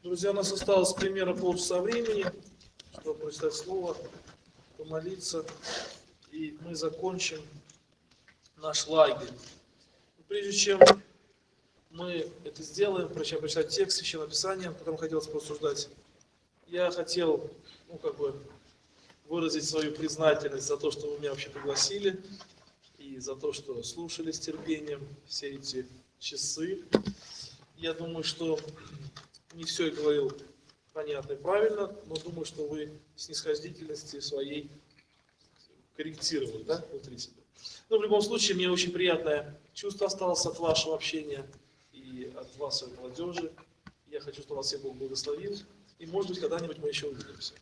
Друзья, у нас осталось примерно полчаса времени, чтобы прочитать слово, помолиться, и мы закончим наш лагерь. Прежде чем мы это сделаем, прежде чем прочитать текст Священного Писания, которым хотелось порассуждать, я хотел выразить свою признательность за то, что вы меня вообще пригласили, и за то, что слушали с терпением все эти часы. Я думаю, что не все я говорил понятно и правильно, но думаю, что вы снисходительности своей корректировали, да, внутри себя. Но в любом случае, мне очень приятное чувство осталось от вашего общения и от вас, от молодежи. Я хочу, чтобы вас всех Бог благословил. И, может быть, когда-нибудь мы еще увидимся.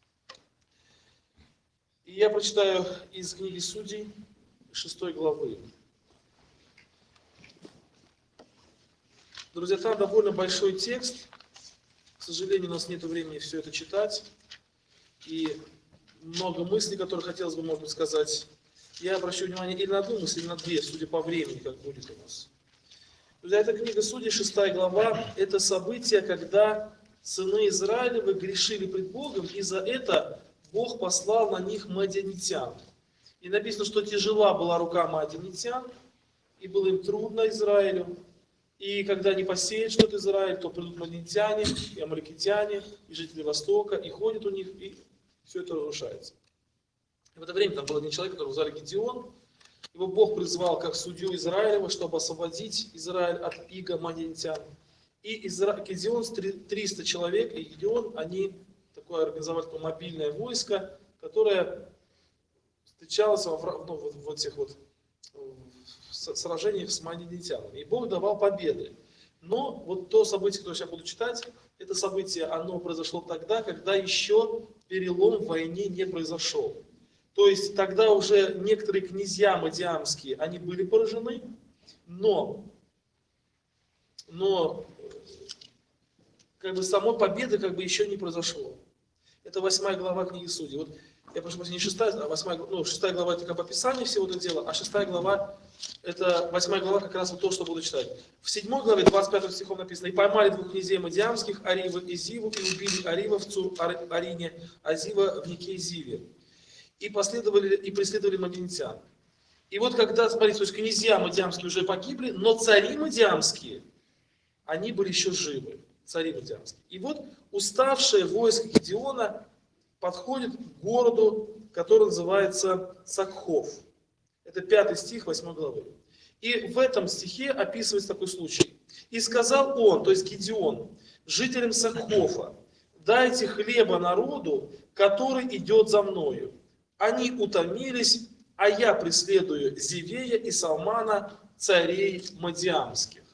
И я прочитаю из книги Судей 6 главы. Друзья, там довольно большой текст. К сожалению, у нас нет времени все это читать. И много мыслей, которые хотелось бы, может быть, сказать. Я обращу внимание или на одну мысль, или на две, судя по времени, как будет у нас. Друзья, эта книга Судей, 6 глава, это событие, когда сыны Израилевы грешили пред Богом, и за это Бог послал на них мадианитян. И написано, что тяжела была рука мадианитян, и было им трудно Израилю. И когда не посеет что-то Израиль, то придут мадианитяне, и амаликитяне, и жители Востока, и ходят у них, и все это разрушается. И в это время там был один человек, которого звали Гедеон. Его Бог призвал как судью Израилева, чтобы освободить Израиль от ига мадианитян. И Гедеон, 300 человек, и Гедеон, они организовали такое мобильное войско, которое встречалось в этих сражениях с мадианитянами. И Бог давал победы. Но вот то событие, которое я сейчас буду читать, это событие, оно произошло тогда, когда еще перелом в войне не произошел. То есть тогда уже некоторые князья мадиамские, они были поражены, но самой победы еще не произошло. Это 8 глава книги Судей. Вот, я прошу прощения, не 6, а 8, 6 глава это как бы описание всего этого дела, а 6 глава, это 8 глава как раз вот то, что буду читать. В 7 главе 25 стихом написано: «И поймали двух князей мадиамских, Арива и Зиву, и убили Арива в Цур-Арине, а Зива в Нике Зиве. И преследовали мадианитян». И вот когда, смотрите, то есть князья мадиамские уже погибли, но цари мадиамские, они были еще живы. Цари мадиамские. И вот уставшее войско Гедеона подходит к городу, который называется Сакхов. Это 5 стих 8 главы. И в этом стихе описывается такой случай. «И сказал он», то есть Гедеон, жителям Сакхофа: «Дайте хлеба народу, который идет за мною. Они утомились, а я преследую Зивея и Салмана, царей мадиамских».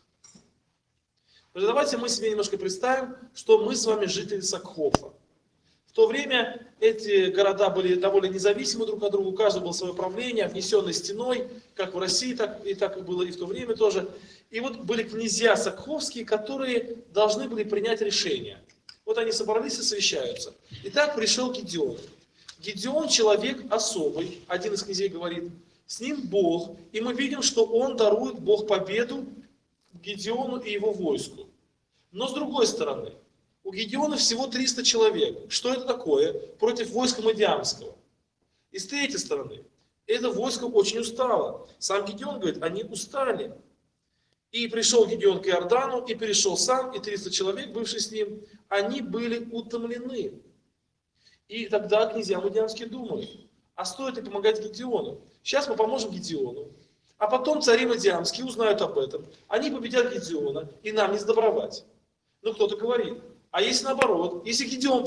Давайте мы себе немножко представим, что мы с вами жители Сакхофа. В то время эти города были довольно независимы друг от друга, у каждого было свое правление, обнесенное стеной, как в России, так и было и в то время тоже. И вот были князья сакховские, которые должны были принять решение. Вот они собрались и совещаются. И так пришел Гедеон. Гедеон человек особый, один из князей говорит, с ним Бог, и мы видим, что он дарует Бог победу Гедеону и его войску. Но с другой стороны, у Гедеона всего 300 человек. Что это такое против войска мадиамского? И с третьей стороны, это войско очень устало. Сам Гедеон говорит, они устали. И пришел Гедеон к Иордану, и перешел сам, и 300 человек, бывшие с ним, они были утомлены. И тогда князья мадиамские думают, а стоит ли помогать Гедеону? Сейчас мы поможем Гедеону. А потом цари мадиамские узнают об этом. Они победят Гедеона, и нам не сдобровать. Ну, кто-то говорит. А если наоборот, если Гедеон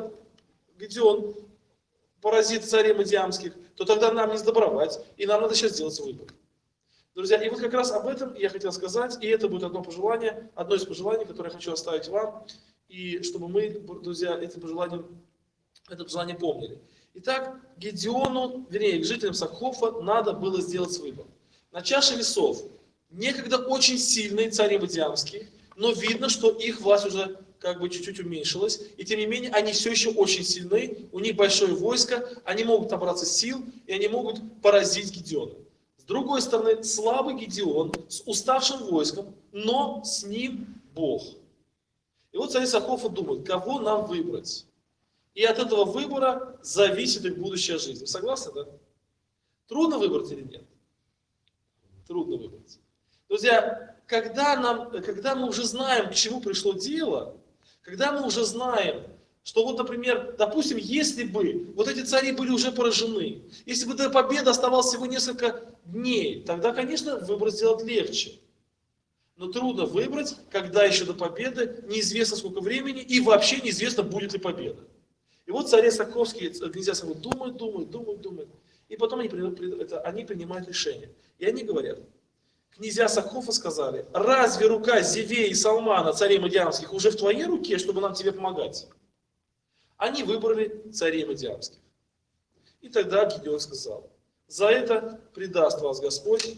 поразит царей мадиамских, то тогда нам не сдобровать, и нам надо сейчас сделать выбор. Друзья, и вот как раз об этом я хотел сказать, и это будет одно из пожеланий, которое я хочу оставить вам, и чтобы мы, друзья, это пожелание помнили. Итак, Гедеону, вернее, к жителям Сакхофа надо было сделать выбор. На чаше весов некогда очень сильные цари мадиамские, но видно, что их власть уже чуть-чуть уменьшилась, и тем не менее они все еще очень сильны, у них большое войско, они могут набраться сил, и они могут поразить Гедеона. С другой стороны, слабый Гедеон с уставшим войском, но с ним Бог. И вот царица Хофа думает, кого нам выбрать. И от этого выбора зависит их будущая жизнь. Вы согласны, да? Трудно выбрать или нет? Трудно выбрать. Друзья, когда мы уже знаем, к чему пришло дело, когда мы уже знаем, что вот, например, допустим, если бы вот эти цари были уже поражены, если бы до победы оставалось всего несколько дней, тогда, конечно, выбор сделать легче. Но трудно выбрать, когда еще до победы, неизвестно сколько времени, и вообще неизвестно, будет ли победа. И вот цари Саховские, князья Сахов думают, и потом они принимают решение. И они говорят, князья Сахова сказали, разве рука Зевея и Салмана, царей Мадиамских, уже в твоей руке, чтобы нам тебе помогать? Они выбрали царей Мадиамских. И тогда Гидеон сказал, за это предаст вас Господь.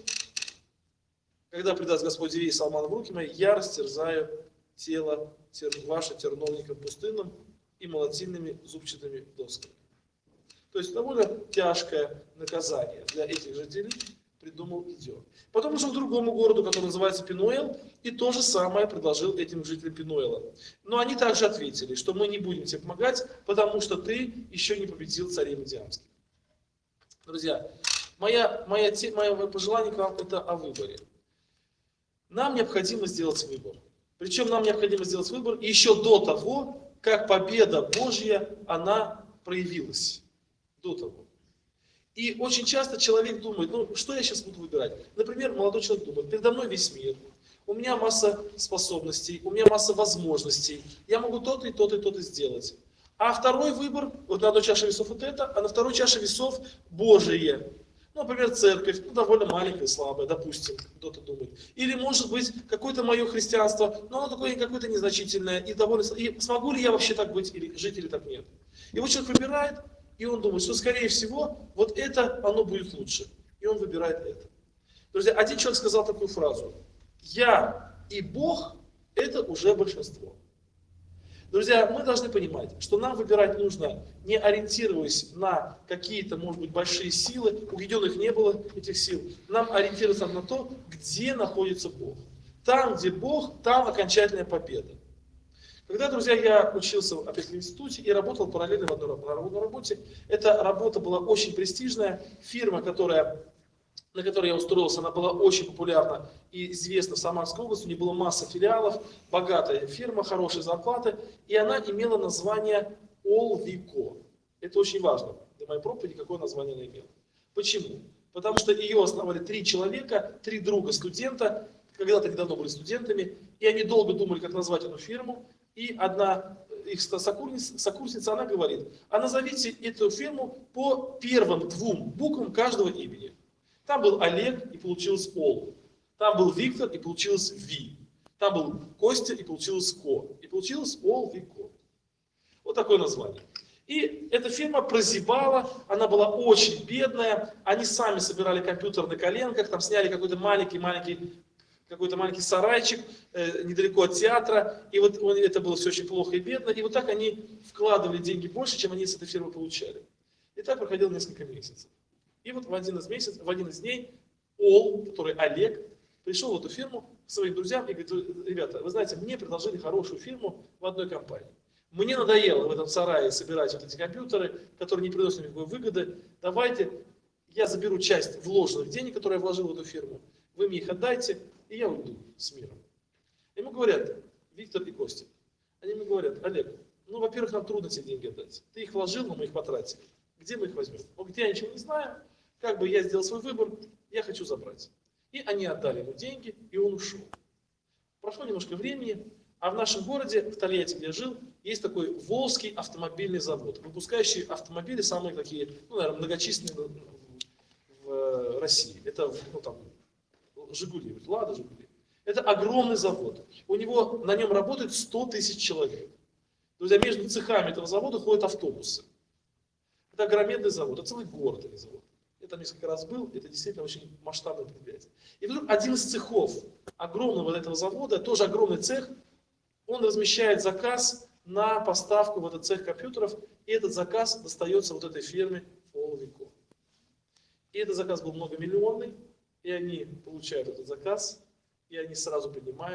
Когда предаст Господь Зевея и Салмана в руки мои, я растерзаю тело ваше терновником пустынным и молотильными зубчатыми досками. То есть довольно тяжкое наказание для этих жителей придумал Гидеон. Потом ушел к другому городу, который называется Пенуэл, и то же самое предложил этим жителям Пенуэла. Но они также ответили, что мы не будем тебе помогать, потому что ты еще не победил царей Мадиамских. Друзья, мое пожелание к вам это о выборе. Нам необходимо сделать выбор. Причем нам необходимо сделать выбор еще до того, как победа Божья, она проявилась. До того. И очень часто человек думает, ну что я сейчас буду выбирать? Например, молодой человек думает, передо мной весь мир, у меня масса способностей, у меня масса возможностей, я могу то-то и то-то и то-то сделать. А второй выбор, вот на одной чаше весов вот это, а на второй чаше весов Божие. Ну, например, церковь, довольно маленькая, слабая, допустим, кто-то думает. Или, может быть, какое-то мое христианство, но оно такое какое-то незначительное, и смогу ли я вообще так быть, или жить, или так нет. И вот человек выбирает, и он думает, что, скорее всего, вот это, оно будет лучше. И он выбирает это. Друзья, один человек сказал такую фразу. Я и Бог – это уже большинство. Друзья, мы должны понимать, что нам выбирать нужно, не ориентируясь на какие-то, может быть, большие силы. У Гидеона их не было, этих сил. Нам ориентироваться на то, где находится Бог. Там, где Бог, там окончательная победа. Когда, друзья, я учился опять в институте и работал параллельно в одной работе, эта работа была очень престижная. Фирма, на которой я устроился, она была очень популярна и известна в Самарской области. У нее была масса филиалов, богатая фирма, хорошие зарплаты. И она имела название Олвико. Это очень важно. Для моей проповеди какое название она имела. Почему? Потому что ее основали 3 человека, 3 друга студента, когда-то недавно были студентами, и они долго думали, как назвать эту фирму. И одна их сокурсница, она говорит, а назовите эту фирму по первым 2 буквам каждого имени. Там был Олег, и получилось Ол. Там был Виктор, и получилось Ви. Там был Костя, и получилось Ко. И получилось Ол, Ви, Ко. Вот такое название. И эта фирма прозябала, она была очень бедная. Они сами собирали компьютер на коленках, там сняли какой-то маленький сарайчик недалеко от театра. И вот это было все очень плохо и бедно. И вот так они вкладывали деньги больше, чем они с этой фирмы получали. И так проходило несколько месяцев. И вот в один из дней Ол, который Олег, пришел в эту фирму к своим друзьям и говорит, ребята, вы знаете, мне предложили хорошую фирму в одной компании. Мне надоело в этом сарае собирать вот эти компьютеры, которые не приносят никакой выгоды. Давайте я заберу часть вложенных денег, которые я вложил в эту фирму. Вы мне их отдайте, и я уйду с миром. Ему говорят, Виктор и Костя, они ему говорят, Олег, ну, во-первых, нам трудно тебе деньги отдать. Ты их вложил, но мы их потратили. Где мы их возьмем? Он говорит, я ничего не знаю, как бы я сделал свой выбор, я хочу забрать. И они отдали ему деньги, и он ушел. Прошло немножко времени, а в нашем городе, в Тольятти, где я жил, есть такой Волжский автомобильный завод, выпускающий автомобили самые такие, ну, наверное, многочисленные в России. Это, ну, там, Жигули, Лада, Жигули. Это огромный завод. У него, на нем работает 100 тысяч человек. Друзья, между цехами этого завода ходят автобусы. Это огроменный завод, это целый город, а завод. Я там несколько раз был, это действительно очень масштабное предприятие. И вдруг один из цехов огромного этого завода, тоже огромный цех, он размещает заказ на поставку в этот цех компьютеров, и этот заказ достается вот этой фирме Олвико. И этот заказ был многомиллионный, и они получают этот заказ, и они сразу поднимаются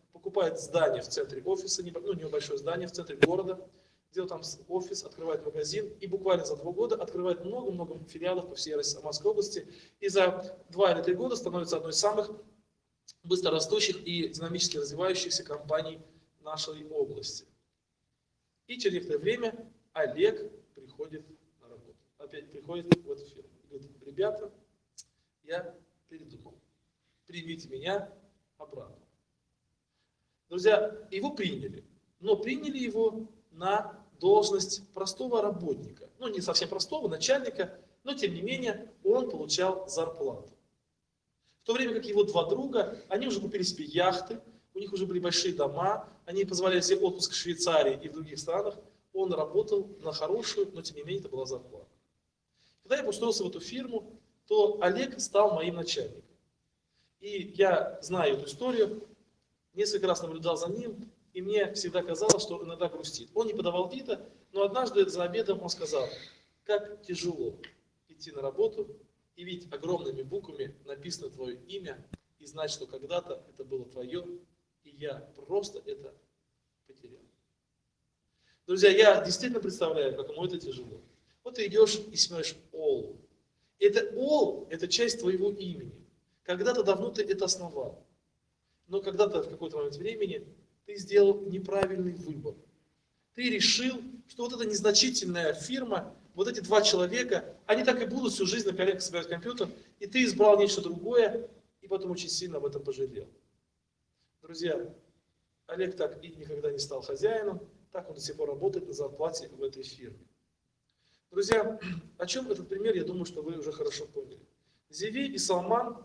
покупает здание в центре офиса, небольшое здание в центре города, делает там офис, открывает магазин и буквально за 2 года открывает много-много филиалов по всей Самарской области. И за 2 или 3 года становится одной из самых быстрорастущих и динамически развивающихся компаний нашей области. И через некоторое время Олег приходит на работу. Опять приходит в эту фирму. Говорит: ребята, я передумал. Примите меня обратно. Друзья, его приняли. Но приняли его на должность простого работника. Ну, не совсем простого, начальника, но тем не менее он получал зарплату. В то время как его 2 друга, они уже купили себе яхты, у них уже были большие дома, они позволяли себе отпуск в Швейцарии и в других странах. Он работал на хорошую, но тем не менее это была зарплата. Когда я устроился в эту фирму, то Олег стал моим начальником. И я знаю эту историю, несколько раз наблюдал за ним, и мне всегда казалось, что иногда грустит. Он не подавал вида, но однажды за обедом он сказал: как тяжело идти на работу и видеть огромными буквами написано твое имя, и знать, что когда-то это было твое, и я просто это потерял. Друзья, я действительно представляю, как ему это тяжело. Вот ты идешь и смотришь All. Это All, это часть твоего имени. Когда-то давно ты это основал. Но когда-то в какой-то момент времени ты сделал неправильный выбор. Ты решил, что вот эта незначительная фирма, вот эти 2 человека, они так и будут всю жизнь на коленках собирать компьютер, и ты избрал нечто другое, и потом очень сильно об этом пожалел. Друзья, Олег так и никогда не стал хозяином, так он до сих пор работает на зарплате в этой фирме. Друзья, о чем этот пример, я думаю, что вы уже хорошо поняли. Зеви и Салман,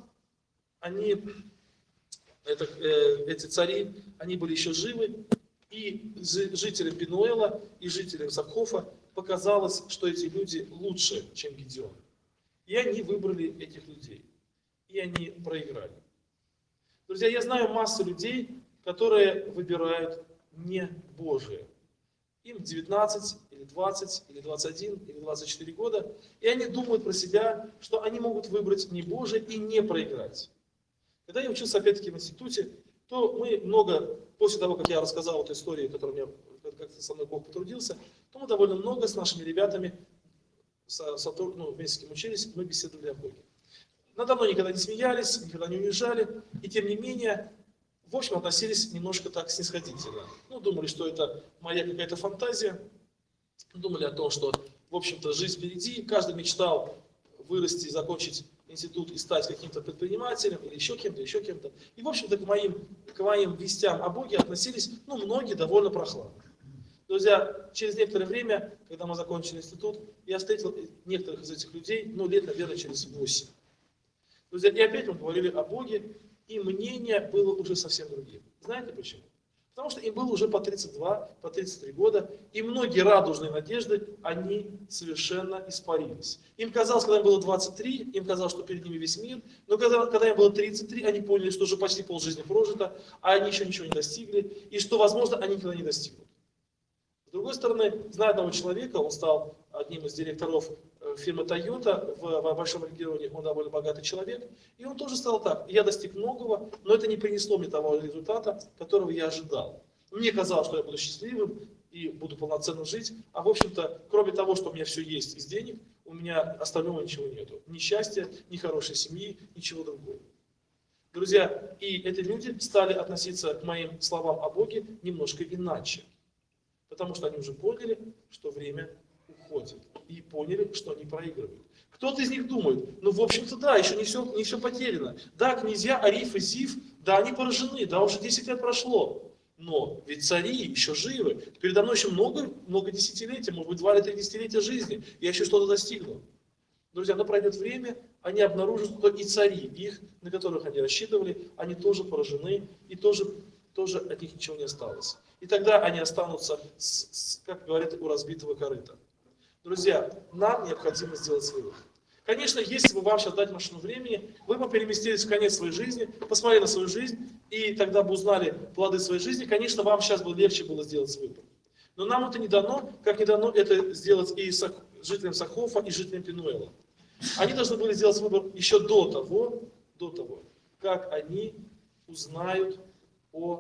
эти цари, они были еще живы, и жителям Пенуэла и жителям Сакхофа показалось, что эти люди лучше, чем Гедеон. И они выбрали этих людей. И они проиграли. Друзья, я знаю массу людей, которые выбирают не Божие. Им 19, или 20, или 21, или 24 года, и они думают про себя, что они могут выбрать не Божие и не проиграть. Когда я учился опять-таки в институте, то мы много, после того, как я рассказал эту историю, которую как-то со мной Бог потрудился, то мы довольно много с нашими ребятами, вместе с кем учились, мы беседовали о Боге. Надо мной никогда не смеялись, никогда не унижали, и тем не менее, в общем, относились немножко так снисходительно. Ну, думали, что это моя какая-то фантазия, думали о том, что, в общем-то, жизнь впереди, каждый мечтал вырасти, закончить институт и стать каким-то предпринимателем, или еще кем-то, еще кем-то. И, в общем-то, к моим вестям о Боге относились, многие довольно прохладно. Друзья, через некоторое время, когда мы закончили институт, я встретил некоторых из этих людей, лет, наверное, через 8. Друзья, и опять мы говорили о Боге, и мнение было уже совсем другим. Знаете почему? Потому что им было уже по 32, по 33 года, и многие радужные надежды, они совершенно испарились. Им казалось, когда им было 23, им казалось, что перед ними весь мир, но когда им было 33, они поняли, что уже почти полжизни прожито, а они еще ничего не достигли, и что, возможно, они никогда не достигнут. С другой стороны, знаю одного человека, он стал одним из директоров фирмы Toyota в большом регионе, он довольно богатый человек, и он тоже сказал так: я достиг многого, но это не принесло мне того результата, которого я ожидал. Мне казалось, что я буду счастливым и буду полноценно жить, а в общем-то, кроме того, что у меня все есть из денег, у меня остального ничего нету. Ни счастья, ни хорошей семьи, ничего другого. Друзья, и эти люди стали относиться к моим словам о Боге немножко иначе, потому что они уже поняли, что время уходит, и поняли, что они проигрывают. Кто-то из них думает: в общем-то, да, еще не все потеряно. Да, князья Ариф и Зив, да, они поражены, да, уже 10 лет прошло. Но ведь цари еще живы. Передо мной еще много десятилетий, может быть, 2 или 3 десятилетия жизни. Я еще что-то достигну. Друзья, но пройдет время, они обнаружат, что и цари их, на которых они рассчитывали, они тоже поражены, и тоже от них ничего не осталось. И тогда они останутся, как говорят, у разбитого корыта. Друзья, нам необходимо сделать вывод. Конечно, если бы вам сейчас дать машину времени, вы бы переместились в конец своей жизни, посмотрели на свою жизнь, и тогда бы узнали плоды своей жизни, конечно, вам сейчас бы легче было сделать выбор. Но нам это не дано, как не дано это сделать и жителям Сакхофа, и жителям Пенуэла. Они должны были сделать выбор еще до того, как они узнают о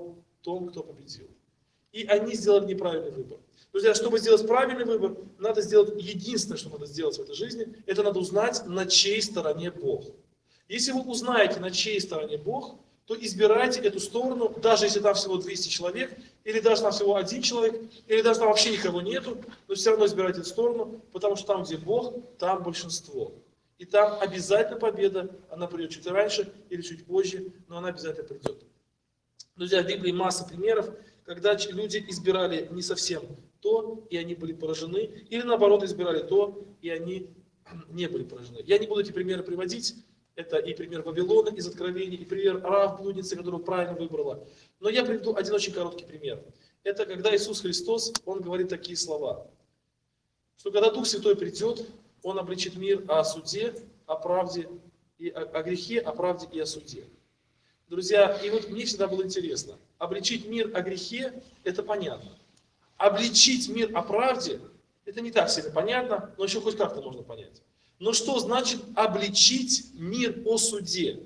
том, кто победил. И они сделали неправильный выбор. Друзья, чтобы сделать правильный выбор, надо сделать единственное, что надо сделать в этой жизни, это надо узнать, на чьей стороне Бог. Если вы узнаете, на чьей стороне Бог, то избирайте эту сторону, даже если там всего 200 человек, или даже там всего 1 человек, или даже там вообще никого нету, но все равно избирайте эту сторону, потому что там, где Бог, там большинство. И там обязательно победа, она придет чуть раньше или чуть позже, но она обязательно придет. Друзья, в Библии масса примеров, когда люди избирали не совсем то, и они были поражены, или наоборот избирали то, и они не были поражены. Я не буду эти примеры приводить. Это и пример Вавилона из Откровений, и пример Раав блудницы, которую правильно выбрала. Но я приведу один очень короткий пример. Это когда Иисус Христос, Он говорит такие слова, что когда Дух Святой придет, Он обличит мир о суде, о правде, и о грехе, о правде и о суде. Друзья, и вот мне всегда было интересно, обличить мир о грехе, это понятно. Обличить мир о правде, это не так сильно понятно, но еще хоть как-то можно понять. Но что значит обличить мир о суде?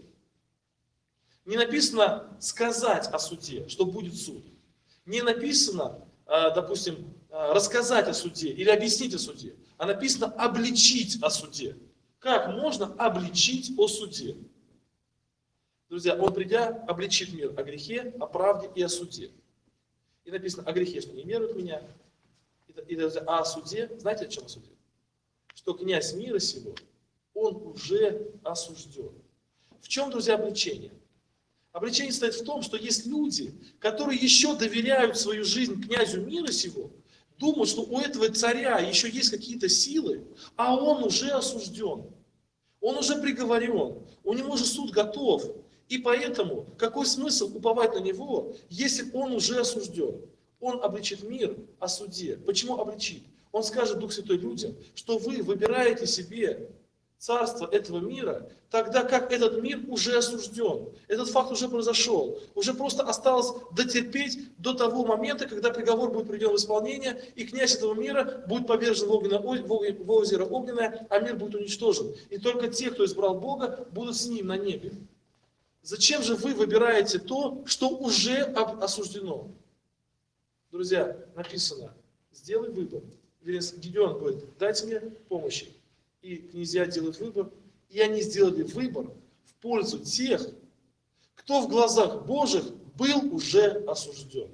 Не написано сказать о суде, что будет суд. Не написано, допустим, рассказать о суде или объяснить о суде. А написано обличить о суде. Как можно обличить о суде? Друзья, Он, придя, обличит мир о грехе, о правде и о суде. И написано о грехе, что не веруют в меня. А о суде, знаете, о чем о суде? Что князь мира сего, он уже осужден. В чем, друзья, обличение? Обличение состоит в том, что есть люди, которые еще доверяют свою жизнь князю мира сего, думают, что у этого царя еще есть какие-то силы, а он уже осужден. Он уже приговорен, у него же суд готов. И поэтому, какой смысл уповать на него, если он уже осужден? Он обличит мир о суде. Почему обличит? Он скажет, Дух Святой, людям, что вы выбираете себе царство этого мира, тогда как этот мир уже осужден. Этот факт уже произошел. Уже просто осталось дотерпеть до того момента, когда приговор будет приведен в исполнение, и князь этого мира будет повержен в озеро огненное, а мир будет уничтожен. И только те, кто избрал Бога, будут с ним на небе. Зачем же вы выбираете то, что уже осуждено? Друзья, написано, сделай выбор. Гедеон говорит, дайте мне помощи. И князья делают выбор. И они сделали выбор в пользу тех, кто в глазах Божьих был уже осужден.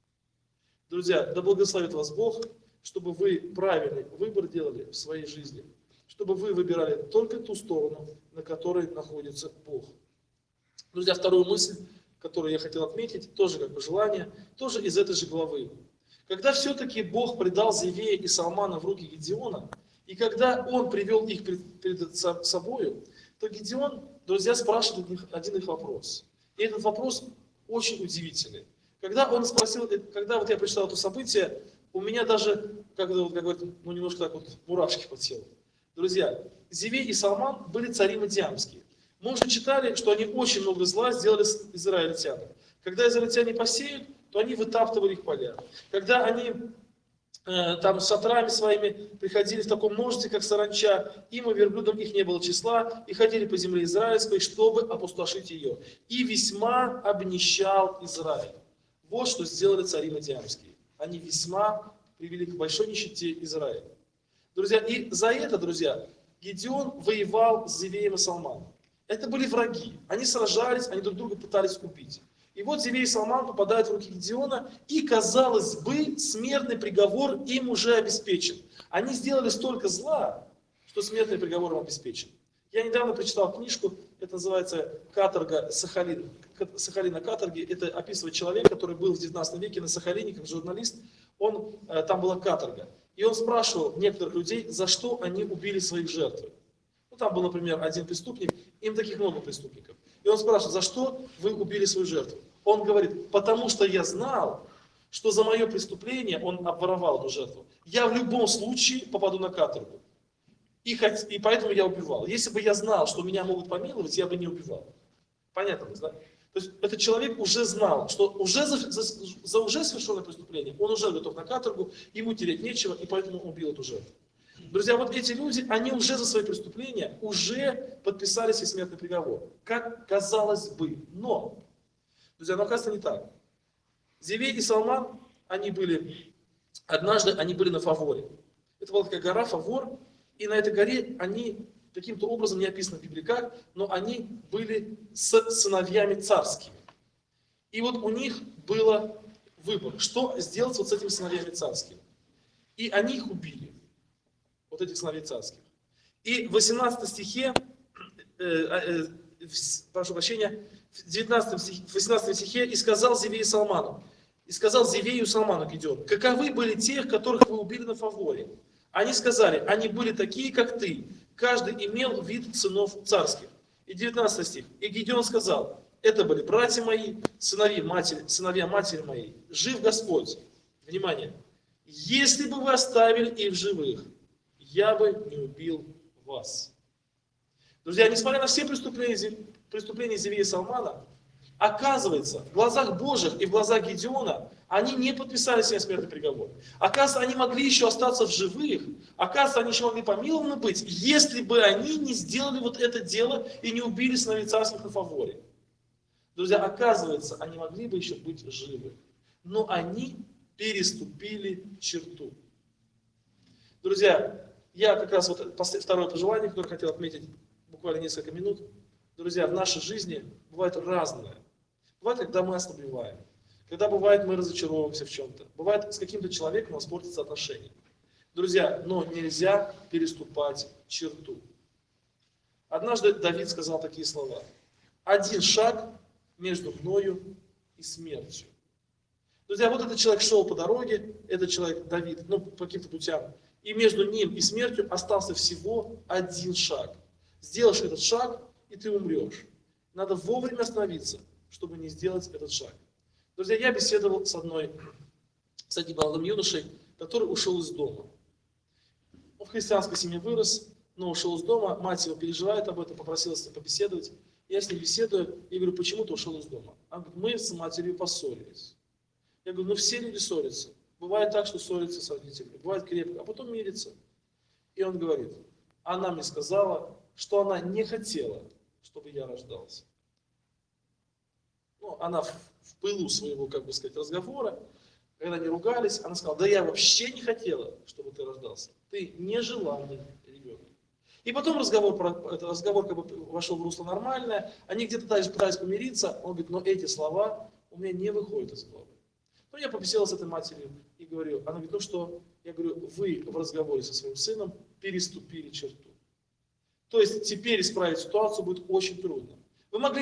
Друзья, да благословит вас Бог, чтобы вы правильный выбор делали в своей жизни. Чтобы вы выбирали только ту сторону, на которой находится Бог. Друзья, вторую мысль, которую я хотел отметить, тоже как пожелание, тоже из этой же главы. Когда все-таки Бог предал Зевея и Салмана в руки Гедеона, и когда он привел их перед собою, то Гедеон, друзья, спрашивает один их вопрос. И этот вопрос очень удивительный. Когда он спросил, когда вот я прочитал это событие, у меня даже, как говорят, немножко так вот мурашки по телу. Друзья, Зевей и Салман были цари мадиамские. Мы уже читали, что они очень много зла сделали с израильтянами. Когда израильтяне посеют, то они вытаптывали их поля. Когда они там с шатрами своими приходили в таком множестве, как саранча, им и верблюдам их не было числа, и ходили по земле израильской, чтобы опустошить ее. И весьма обнищал Израиль. Вот что сделали цари мадиамские. Они весьма привели к большой нищете Израиля. Друзья, и за это, друзья, Гедеон воевал с Зевеем и Салманом. Это были враги. Они сражались, они друг друга пытались убить. И вот Зевей и Салман попадают в руки Гедеона, и, казалось бы, смертный приговор им уже обеспечен. Они сделали столько зла, что смертный приговор им обеспечен. Я недавно прочитал книжку, это называется «Каторга Сахалин». Сахалин на каторге, это описывает человек, который был в 19 веке на Сахалине, как журналист. Там была каторга. И он спрашивал некоторых людей, за что они убили своих жертв. Там был, например, один преступник, им таких много преступников. И он спрашивает, за что вы убили свою жертву? Он говорит, потому что я знал, что за мое преступление он обворовал эту жертву. Я в любом случае попаду на каторгу. И поэтому я убивал. Если бы я знал, что меня могут помиловать, я бы не убивал. Понятно, да? То есть этот человек уже знал, что уже за уже совершенное преступление он уже готов на каторгу, ему терять нечего, и поэтому он убил эту жертву. Друзья, вот эти люди, они уже за свои преступления уже подписали себе смертный приговор. Как казалось бы. Но, друзья, оказывается не так. Зевей и Салман, однажды они были на Фаворе. Это была такая гора Фавор, и на этой горе они каким-то образом, не описано в Библии как, но они были с сыновьями царскими. И вот у них был выбор, что сделать вот с этими сыновьями царскими. И они их убили, вот этих сыновей царских. И в 18 стихе, прошу прощения, в 18 стихе, и сказал Зевею Салману, Гидеон, каковы были тех, которых вы убили на Фаворе? Они сказали, они были такие, как ты, каждый имел вид сынов царских. И 19 стих, и Гидеон сказал, это были братья мои, сыновья матери моей, жив Господь. Внимание, если бы вы оставили их живых, я бы не убил вас. Друзья, несмотря на все преступления Зевея и Салмана, оказывается, в глазах Божьих и в глазах Гидеона они не подписали себе смертный приговор. Оказывается, они могли еще остаться в живых. Оказывается, они еще могли помилованы быть, если бы они не сделали вот это дело и не убили сыновей царских на Фаворе. Друзья, оказывается, они могли бы еще быть живы. Но они переступили черту. Друзья, я как раз вот второе пожелание, которое хотел отметить буквально несколько минут. Друзья, в нашей жизни бывает разное. Бывает, когда мы ослабеваем. Когда бывает, мы разочаровываемся в чем-то. Бывает, с каким-то человеком у нас портятся отношения. Друзья, но нельзя переступать черту. Однажды Давид сказал такие слова. Один шаг между мною и смертью. Друзья, вот этот человек шел по дороге, этот человек Давид, по каким-то путям. И между ним и смертью остался всего один шаг. Сделаешь этот шаг, и ты умрешь. Надо вовремя остановиться, чтобы не сделать этот шаг. Друзья, я беседовал с одним молодым юношей, который ушел из дома. Он в христианской семье вырос, но ушел из дома, мать его переживает об этом, попросила с ним побеседовать. Я с ним беседую и говорю, почему ты ушел из дома? Он говорит, мы с матерью поссорились. Я говорю, все люди ссорятся. Бывает так, что ссорятся с родителями, бывает крепко, а потом мирятся. И он говорит, она мне сказала, что она не хотела, чтобы я рождался. Она в пылу своего, разговора, когда они ругались, она сказала, да я вообще не хотела, чтобы ты рождался. Ты нежеланный ребенок. И потом разговор вошел в русло нормальное, они где-то дальше пытались помириться, он говорит, но эти слова у меня не выходят из головы. Я побеседовал с этой матерью и говорю, она говорит, что? Я говорю, вы в разговоре со своим сыном переступили черту. То есть теперь исправить ситуацию будет очень трудно. Вы могли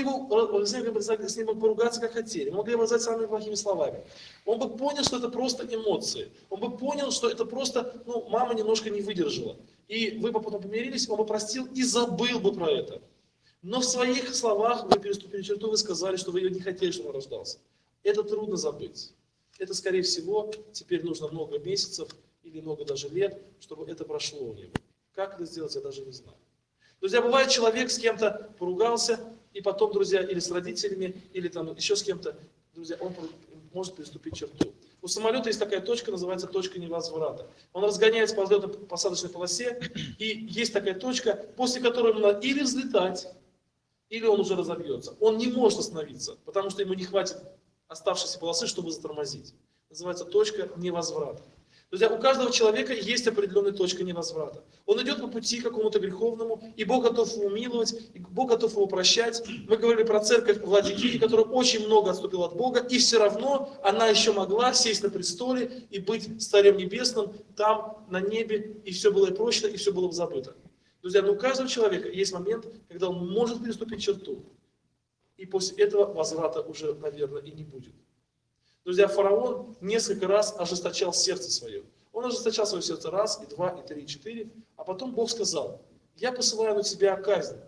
с ним поругаться, как хотели. Вы могли его назвать самыми плохими словами. Он бы понял, что это просто эмоции. Он бы понял, что это просто, мама немножко не выдержала. И вы бы потом помирились, он бы простил и забыл бы про это. Но в своих словах вы переступили черту, вы сказали, что вы не хотели, чтобы он рождался. Это трудно забыть. Это, скорее всего, теперь нужно много месяцев или много даже лет, чтобы это прошло у него. Как это сделать, я даже не знаю. Друзья, бывает, человек с кем-то поругался, и потом, друзья, или с родителями, или еще с кем-то, друзья, он может переступить черту. У самолета есть такая точка, называется точка невозврата. Он разгоняется по взлетно-посадочной полосе, и есть такая точка, после которой ему надо или взлетать, или он уже разобьется. Он не может остановиться, потому что ему не хватит оставшейся полосы, чтобы затормозить. Называется точка невозврата. Друзья, у каждого человека есть определенная точка невозврата. Он идет по пути какому-то греховному, и Бог готов его умиловать, и Бог готов его прощать. Мы говорили про церковь в Ладикии, которая очень много отступила от Бога, и все равно она еще могла сесть на престоле и быть Царем Небесным там, на небе, и все было прощено, и все было забыто. Друзья, у каждого человека есть момент, когда он может переступить черту, и после этого возврата уже, наверное, и не будет. Друзья, фараон несколько раз ожесточал сердце свое. Он ожесточал свое сердце раз, и два, и три, и четыре. А потом Бог сказал, я посылаю на тебя казнь.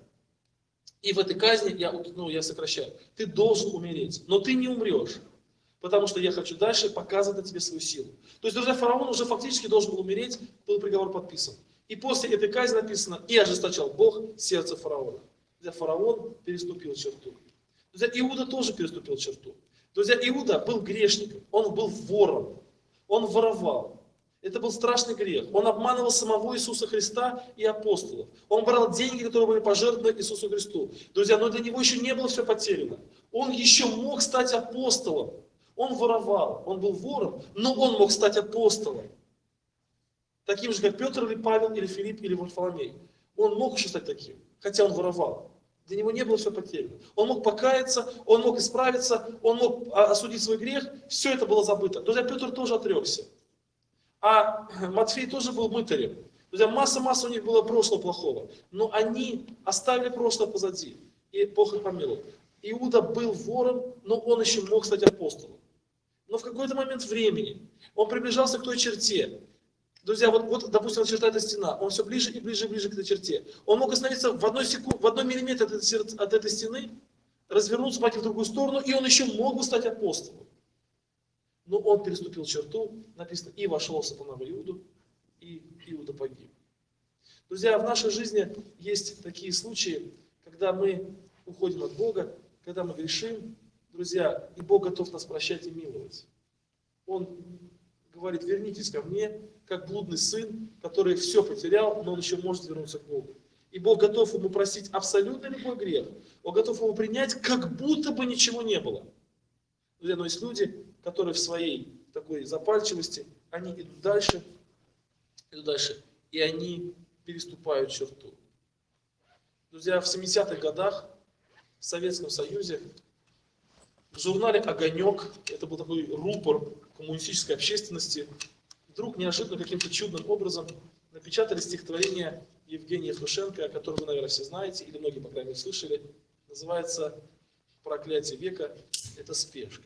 И в этой казни, я сокращаю, ты должен умереть. Но ты не умрешь, потому что я хочу дальше показывать на тебе свою силу. То есть, друзья, фараон уже фактически должен был умереть, был приговор подписан. И после этой казни написано, и ожесточал Бог сердце фараона. Друзья, фараон переступил черту. Друзья, Иуда тоже переступил черту. Друзья, Иуда был грешником, он был вором, он воровал. Это был страшный грех. Он обманывал самого Иисуса Христа и апостолов. Он брал деньги, которые были пожертвованы Иисусу Христу. Друзья, но для него еще не было все потеряно. Он еще мог стать апостолом. Он воровал, он был вором, но он мог стать апостолом. Таким же, как Петр или Павел, или Филипп, или Варфоломей. Он мог еще стать таким, хотя он воровал. Для него не было все потеряно. Он мог покаяться, он мог исправиться, он мог осудить свой грех. Все это было забыто. Друзья, Петр тоже отрекся. А Матфей тоже был мытарем. Друзья, масса у них было прошлого плохого. Но они оставили прошлое позади. И Бог их помиловал. Иуда был вором, но он еще мог стать апостолом. Но в какой-то момент времени он приближался к той черте. Друзья, вот допустим, черта эта стена, он все ближе и ближе к этой черте. Он мог остановиться в одной миллиметре от этой стены, развернуться, пойти в другую сторону, и он еще мог бы стать апостолом. Но он переступил черту, написано, и вошел сатана в Иуду, и Иуда погиб. Друзья, в нашей жизни есть такие случаи, когда мы уходим от Бога, когда мы грешим, друзья, и Бог готов нас прощать и миловать. Он говорит, вернитесь ко мне, как блудный сын, который все потерял, но он еще может вернуться к Богу. И Бог готов ему простить абсолютно любой грех. Он готов его принять, как будто бы ничего не было. Друзья, но есть люди, которые в своей такой запальчивости, они идут дальше, и они переступают черту. Друзья, в 70-х годах в Советском Союзе в журнале «Огонек», это был такой рупор коммунистической общественности, вдруг неожиданно каким-то чудным образом напечатали стихотворение Евгения Евтушенко, о котором вы, наверное, все знаете, или многие, по крайней мере, слышали. Называется «Проклятие века» – это спешка.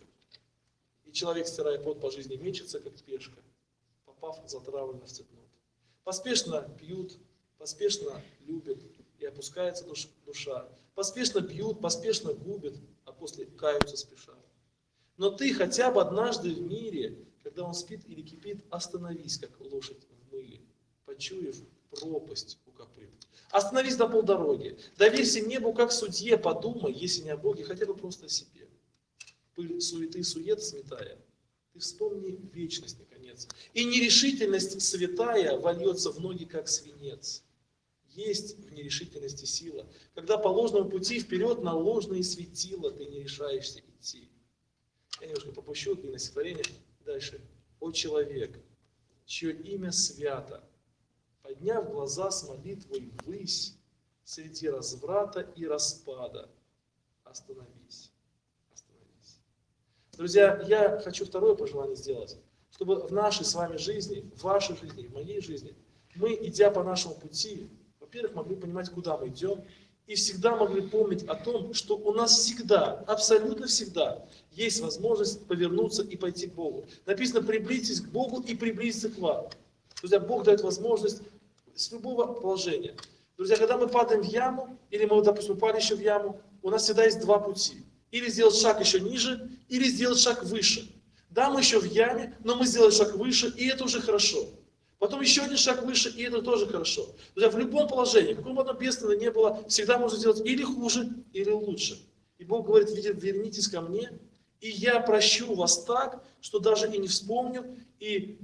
И человек, стирая пот по жизни, мечется, как спешка, попав затравленно в цепнот. Поспешно пьют, поспешно любят, и опускается душа. Поспешно бьют, поспешно губят, а после каются спеша. Но ты хотя бы однажды в мире, когда он спит или кипит, остановись, как лошадь в мыле, почуяв пропасть у копыт. Остановись на полдороги, доверься небу, как судье, подумай, если не о Боге, хотя бы просто о себе. Пыль суеты и сует сметая, ты вспомни вечность, наконец. И нерешительность святая вольется в ноги, как свинец. Есть в нерешительности сила, когда по ложному пути вперед на ложные светила ты не решаешься идти. Я немножко попущу длинное стихотворение. Дальше. О человек, чье имя свято, подняв глаза с молитвой ввысь, среди разврата и распада, остановись. Остановись. Друзья, я хочу второе пожелание сделать, чтобы в нашей с вами жизни, в вашей жизни, в моей жизни, мы, идя по нашему пути, во-первых, могли понимать, куда мы идем, и всегда могли помнить о том, что у нас всегда, абсолютно всегда, есть возможность повернуться и пойти к Богу. Написано, приблизитесь к Богу и приблизиться к вам. Друзья, Бог дает возможность с любого положения. Друзья, когда мы падаем в яму, или мы, допустим, упали еще в яму, у нас всегда есть два пути. Или сделать шаг еще ниже, или сделать шаг выше. Да, мы еще в яме, но мы сделали шаг выше, и это уже хорошо. Потом еще один шаг выше, и это тоже хорошо. Друзья, в любом положении, каком бы оно бедственно ни было, всегда можно сделать или хуже, или лучше. И Бог говорит, вернитесь ко мне, и я прощу вас так, что даже и не вспомню, и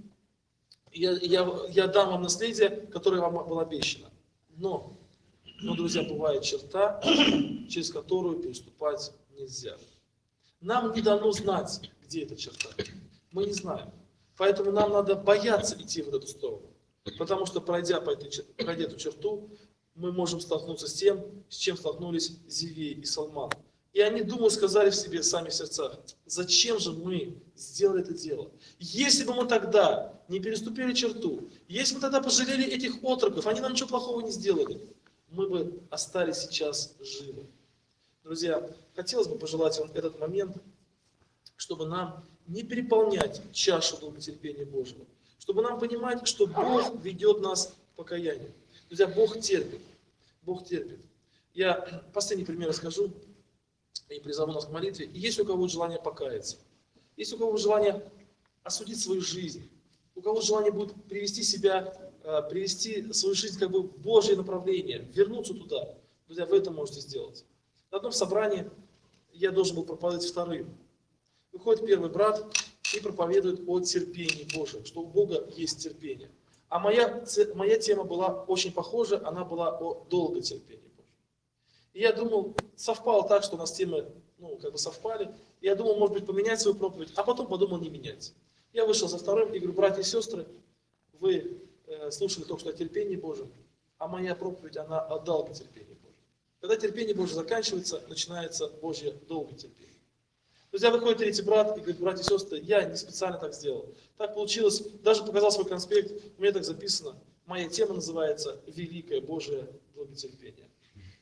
я дам вам наследие, которое вам было обещано. Но, друзья, бывает черта, через которую переступать нельзя. Нам не дано знать, где эта черта. Мы не знаем. Поэтому нам надо бояться идти в эту сторону. Потому что, пройдя эту черту, мы можем столкнуться с тем, с чем столкнулись Зевей и Салман. И они, думаю, сказали в себе сами в сердцах, зачем же мы сделали это дело? Если бы мы тогда не переступили черту, если бы мы тогда пожалели этих отроков, они нам ничего плохого не сделали, мы бы остались сейчас живы. Друзья, хотелось бы пожелать вам этот момент, чтобы нам не переполнять чашу долготерпения Божьего, чтобы нам понимать, что Бог ведет нас к покаянию. Друзья, Бог терпит. Бог терпит. Я последний пример расскажу и призову нас к молитве. И есть у кого желание покаяться, есть у кого желание осудить свою жизнь, у кого желание будет привести свою жизнь как бы в Божье направление, вернуться туда. Друзья, вы это можете сделать. На одном собрании я должен был проповедовать вторым. Выходит первый брат и проповедует о терпении Божьем, что у Бога есть терпение. А моя тема была очень похожа, она была о долготерпении Божьем. И я думал, совпало так, что у нас темы как бы совпали. Я думал, может быть, поменять свою проповедь, а потом подумал не менять. Я вышел за вторым и говорю: братья и сестры, вы слушали только что о терпении Божьем, а моя проповедь, она о долготерпении Божьем. Когда терпение Божье заканчивается, начинается Божье долготерпение. Друзья, выходит третий брат и говорит: братья и сестры, я не специально так сделал. Так получилось, даже показал свой конспект, у меня так записано. Моя тема называется «Великое Божие долготерпение».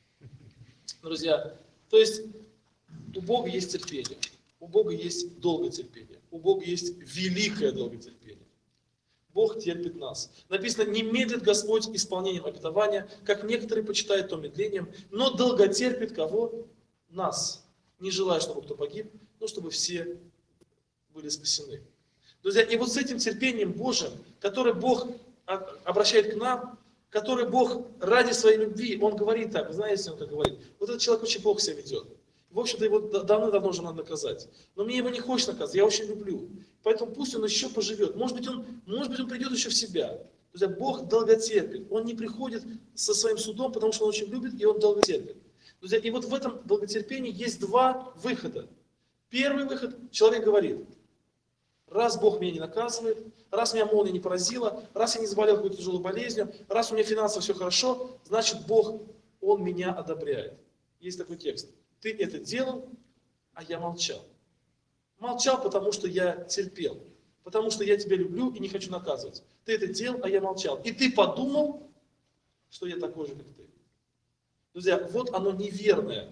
Друзья, то есть у Бога есть терпение, у Бога есть долготерпение, у Бога есть великое долготерпение. Бог терпит нас. Написано: не медлит Господь исполнением обетования, как некоторые почитают то медлением, но долготерпит кого? Нас. Не желая, чтобы кто погиб, но чтобы все были спасены. Друзья, и вот с этим терпением Божьим, который Бог обращает к нам, который Бог ради своей любви, Он говорит так, вы знаете, Он так говорит: вот этот человек очень плохо себя ведет. В общем-то, его давно-давно уже надо наказать. Но мне его не хочется наказать, я очень люблю. Поэтому пусть он еще поживет. Может быть, он придет еще в себя. Друзья, Бог долготерпит. Он не приходит со своим судом, потому что Он очень любит, и Он долготерпит. Друзья, и вот в этом долготерпении есть два выхода. Первый выход: человек говорит: раз Бог меня не наказывает, раз меня молния не поразила, раз я не заболел какой-то тяжелой болезнью, раз у меня финансово все хорошо, значит Бог, Он меня одобряет. Есть такой текст: ты это делал, а я молчал. Молчал, потому что я терпел, потому что я тебя люблю и не хочу наказывать. Ты это делал, а я молчал. И ты подумал, что я такой же, как ты. Друзья, вот оно неверная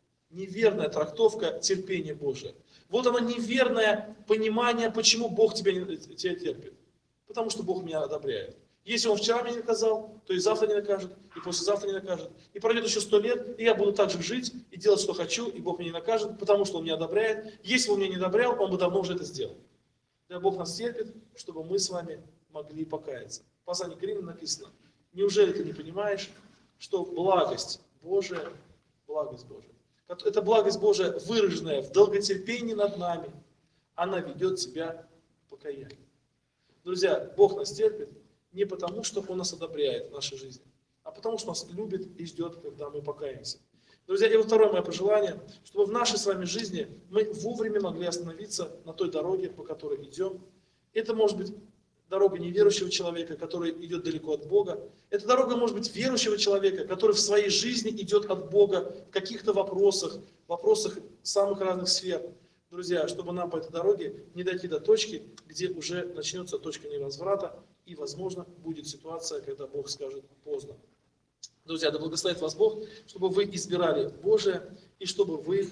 трактовка терпения Божия. Вот оно неверное понимание, почему Бог тебя терпит. Потому что Бог меня одобряет. Если Он вчера меня не наказал, то и завтра не накажет, и послезавтра не накажет. И пройдет еще 100 лет, и я буду так же жить и делать, что хочу, и Бог меня не накажет, потому что Он меня одобряет. Если бы Он меня не одобрял, Он бы давно уже это сделал. Да, Бог нас терпит, чтобы мы с вами могли покаяться. В послании к Римлянам написано: неужели ты не понимаешь, что благость Божия, эта благость Божия, выраженная в долготерпении над нами, она ведет тебя к покаянию. Друзья, Бог нас терпит не потому, что Он нас одобряет в нашей жизни, а потому, что нас любит и ждет, когда мы покаемся. Друзья, и вот второе мое пожелание: чтобы в нашей с вами жизни мы вовремя могли остановиться на той дороге, по которой идем. Это может быть дорога неверующего человека, который идет далеко от Бога. Это дорога может быть верующего человека, который в своей жизни идет от Бога в каких-то вопросах самых разных сфер. Друзья, чтобы нам по этой дороге не дойти до точки, где уже начнется точка невозврата, и, возможно, будет ситуация, когда Бог скажет: поздно. Друзья, да благословит вас Бог, чтобы вы избирали Божие, и чтобы вы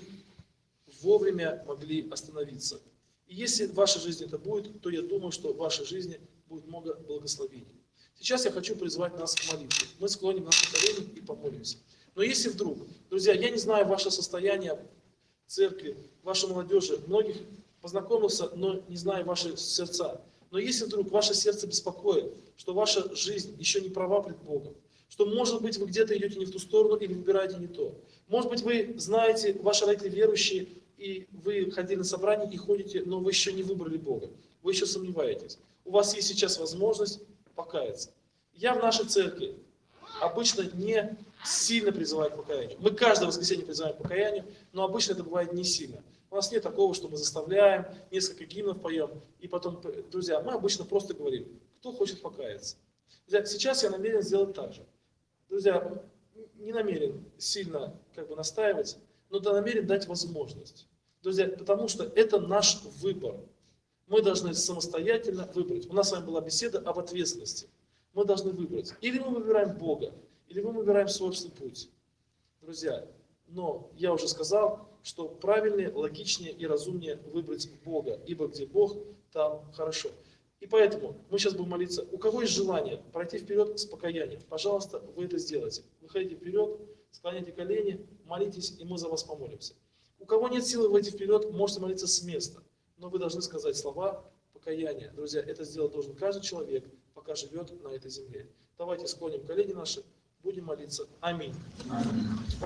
вовремя могли остановиться. И если в вашей жизни это будет, то я думаю, что в вашей жизни будет много благословений. Сейчас я хочу призвать нас к молитве. Мы склоним наши колени и помолимся. Но если вдруг, друзья, я не знаю ваше состояние в церкви, вашей молодежи, многих познакомился, но не знаю ваши сердца. Но если вдруг ваше сердце беспокоит, что ваша жизнь еще не права пред Богом, что, может быть, вы где-то идете не в ту сторону или выбираете не то. Может быть, вы знаете, ваши родители верующие, и вы ходили на собрание и ходите, но вы еще не выбрали Бога. Вы еще сомневаетесь. У вас есть сейчас возможность покаяться. Я в нашей церкви обычно не сильно призываю к покаянию. Мы каждое воскресенье призываем к покаянию, но обычно это бывает не сильно. У нас нет такого, что мы заставляем, несколько гимнов поем, и потом, друзья, мы обычно просто говорим: кто хочет покаяться. Друзья, сейчас я намерен сделать так же. Друзья, не намерен сильно настаивать, но намерен дать возможность. Друзья, потому что это наш выбор. Мы должны самостоятельно выбрать. У нас с вами была беседа об ответственности. Мы должны выбрать. Или мы выбираем Бога, или мы выбираем собственный путь. Друзья, но я уже сказал, что правильнее, логичнее и разумнее выбрать Бога. Ибо где Бог, там хорошо. И поэтому мы сейчас будем молиться. У кого есть желание пройти вперед с покаянием, пожалуйста, вы это сделайте. Выходите вперед, склоняйте колени, молитесь, и мы за вас помолимся. У кого нет силы выйти вперед, можете молиться с места. Но вы должны сказать слова покаяния. Друзья, это сделать должен каждый человек, пока живет на этой земле. Давайте склоним колени наши, будем молиться. Аминь.